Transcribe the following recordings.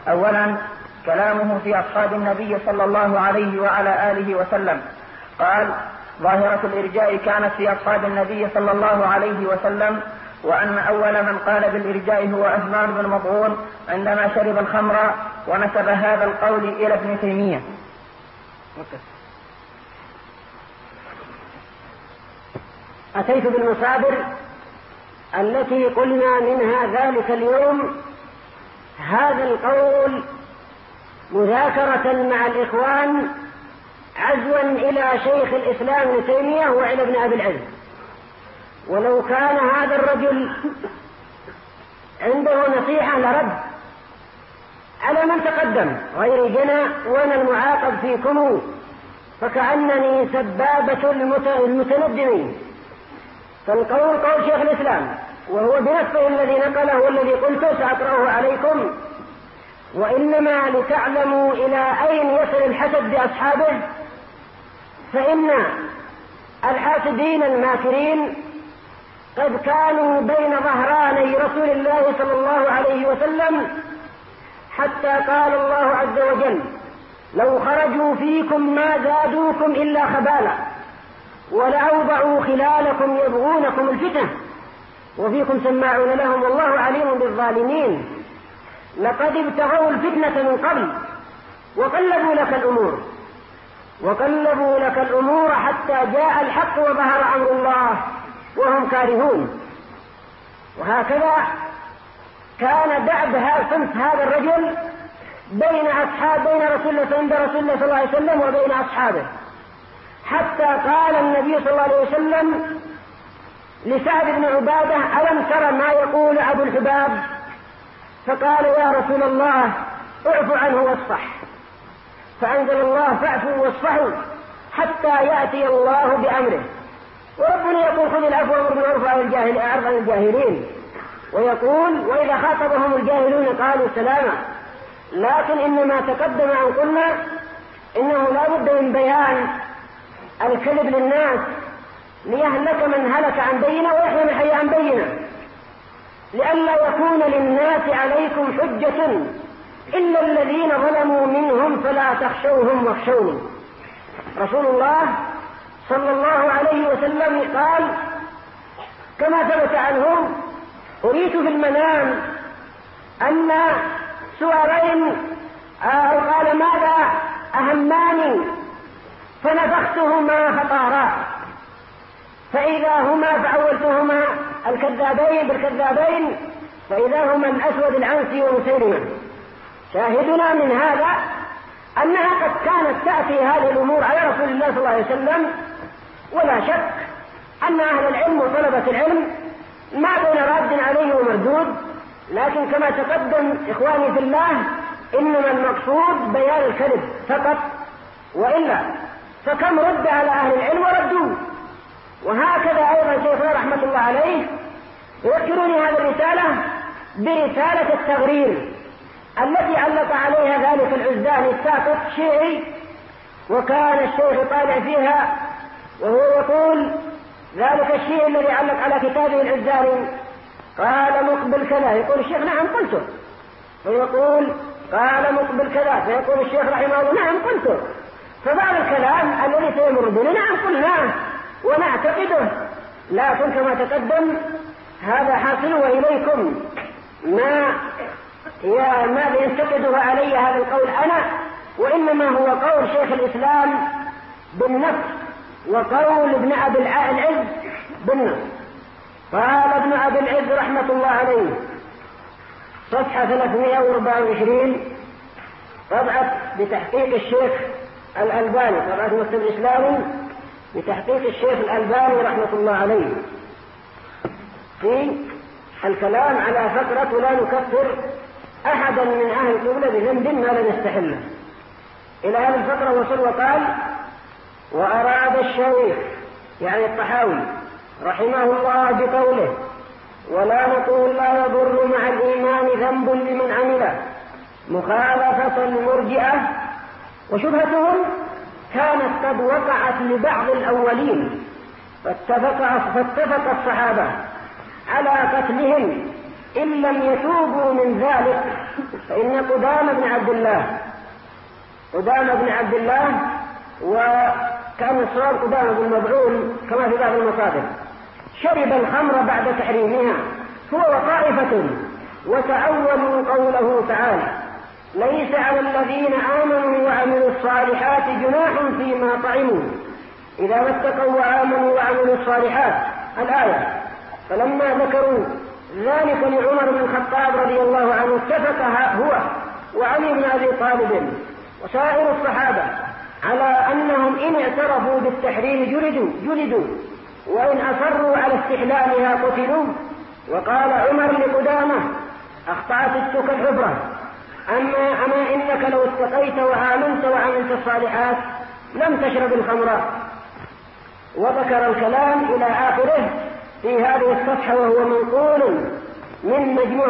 أولا كلامه في أصحاب النبي صلى الله عليه وعلى آله وسلم. قال: ظاهرة الإرجاء كانت في أصحاب النبي صلى الله عليه وسلم، وأن أول من قال بالإرجاء هو عثمان بن مظعون عندما شرب الخمر، ونسب هذا القول إلى ابن تيمية. أتيت بالمصادر التي قلنا منها ذلك اليوم هذا القول مذاكرة مع الإخوان عزوا إلى شيخ الإسلام ابن تيمية وإلى ابن أبي العز. ولو كان هذا الرجل عنده نصيحة لرد على من تقدم غير جنى وأنا المعاقب فيكم، فكأنني سبابة المتندمين. فالقول قول شيخ الإسلام، وهو بنفسه الذي نقله والذي قلته سأقرأه عليكم. وإنما لتعلموا إلى أين يصل الحسد بأصحابه، فإن الحاسدين الماكرين قد كانوا بين ظهراني رسول الله صلى الله عليه وسلم، حتى قال الله عز وجل: لو خرجوا فيكم ما زادوكم إلا خبالا ولأوضعوا خلالكم يبغونكم الفتنة وفيكم سماعون لهم والله عليم بالظالمين. لقد ابتغوا الفتنة من قبل وقلبوا لك الأمور حتى جاء الحق وظهر أمر الله وهم كارهون. وهكذا كان دأب صنف هذا الرجل بين رسول الله صلى الله عليه وسلم وبين أصحابه، حتى قال النبي صلى الله عليه وسلم لسعد بن عبادة: ألم ترى ما يقول أبو الحباب؟ فقال: يا رسول الله اعف عنه واصفح. فأنزل الله: فاعفوا واصفحوا حتى يأتي الله بأمره. وربنا يقول: خذ العفو وامر بالعرف أعرض عن الجاهلين. ويقول: وإذا خاطبهم الجاهلون قالوا سلاما. لكن إنما تقدم أن قلنا إنه لا بد من بيان الكذب للناس ليهلك من هلك عن بينه ويحيى من حي عن بينه، لئلا يكون للناس عليكم حجة إلا الذين ظلموا منهم فلا تخشوهم واخشوني. رسول الله صلى الله عليه وسلم قال كما ثبت عنه: أريت في المنام أن سوارين، أو قال: ماذا أهماني؟ فنفختهما فطارا، فإذا هما فأولتهما الكذابين بالكذابين فإذا هما الأسود العنسي ومسيلمة. شاهدنا من هذا أنها قد كانت تأتي هذه الأمور على رسول الله صلى الله عليه وسلم، ولا شك أن أهل العلم وطلبة العلم ما بين راد عليه ومردود. لكن كما تقدم إخواني في الله، إنما المقصود بيان الكذب فقط، وإلا فكم رد على أهل العلم وردوه. وهكذا أيضا شيخنا رحمة الله عليه يذكرني هذه الرسالة برسالة التغرير التي علق عليها ذلك العزاني الساقط شيعي، وكان الشيخ طالع فيها وهو يقول: ذلك الشيء الذي علق على كتابه العزاني قال مقبل كذا، يقول الشيخ: نعم قلته. فيقول: قال مقبل كذا، فيقول الشيخ رحمه الله: نعم قلته. فبعض الكلام الذي سيمر بنا نعم قلناه ونعتقده، لكن كما تقدم هذا حاصل وإليكم ما ينتقده علي هذا القول أنا، وإنما هو قول شيخ الإسلام بالنص وقول ابن أبي العز بالنص. قال ابن أبي العز رحمة الله عليه صفحة 324 طبعة بتحقيق الشيخ الألباني، طبعة مكتب الإسلامي بتحقيق الشيخ الألباني رحمة الله عليه، في الكلام على فقرة: لا نكفر أحدا من أهل القبلة بذنب ما لم يستحله. إلى هذه الفقرة وصل وقال: وأراد الشيخ يعني الطحاوي رحمه الله بقوله: ولا نقول لا يضر مع الإيمان ذنب لمن عمله، مخالفة المرجئة وشبهتهم كانت قد وقعت لبعض الأولين، فاتفق الصحابة على قتلهم إن لم يتوبوا من ذلك فإن قدامة بن عبد الله وكان الصواب قدامة بن مبعون كما في بعض المصادر شرب الخمر بعد تحريمها هو وطائفة وتأولوا قوله تعالى ليس على الذين آمنوا وعملوا الصالحات جناح فيما طعموا إذا ما اتقوا وآمنوا وعملوا الصالحات الآية. فلما ذكروا ذلك لعمر بن الخطاب رضي الله عنه اتفق هو وعلي بن أبي طالب وسائر الصحابة على أنهم إن اعترفوا بالتحريم جلدوا وإن أصروا على استحلالها قتلوا. وقال عمر لقدامة أخطأت السك الحفرة أما إنك لو اتقيت وآمنت وعملت الصالحات لم تشرب الخمر. وذكر الكلام إلى آخره في هذه الصفحة وهو منقول من مجموع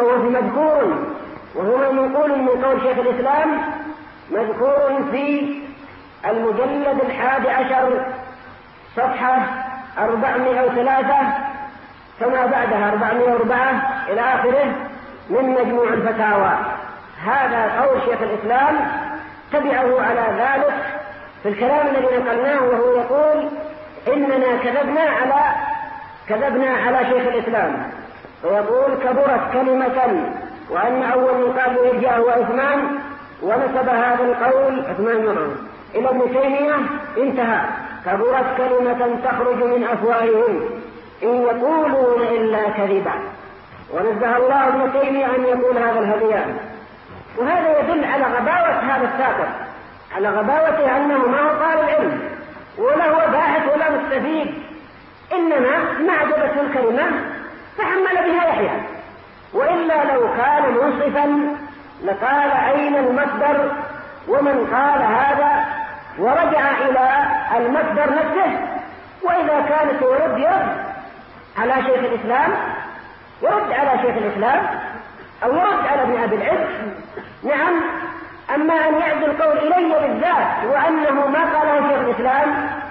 وهو منقول من قول شيخ الإسلام مذكور في المجلد 11 صفحة 403 كما بعدها 404 إلى آخره من مجموع الفتاوى. هذا قول شيخ الإسلام تبعه على ذلك في الكلام الذي نقلناه وهو يقول إننا كذبنا على شيخ الإسلام ويقول كبرت كلمة وأن أول من قال يرجع هو عثمان ونسب هذا القول عثمان إلى ابن تيمية انتهى كبرت كلمة تخرج من أفواههم إن يقولون إلا كذبا ونزه الله ابن تيمية أن يقول هذا الهذيان. وهذا يدل على غباوة هذا الساكر على غباوته أنه ما هو طالب العلم ولا هو باحث ولا مستفيد إنما ما عجبته الكلمة فحمل بها يحيى. وإلا لو كان منصفا لقال أين المصدر ومن قال هذا ورجع إلى المصدر نفسه. وإذا كانت يرد على شيخ الإسلام أو يرد على ابن أبي العز نعم. أما أن يعد القول إلي بالذات وأنه ما قاله شيخ الإسلام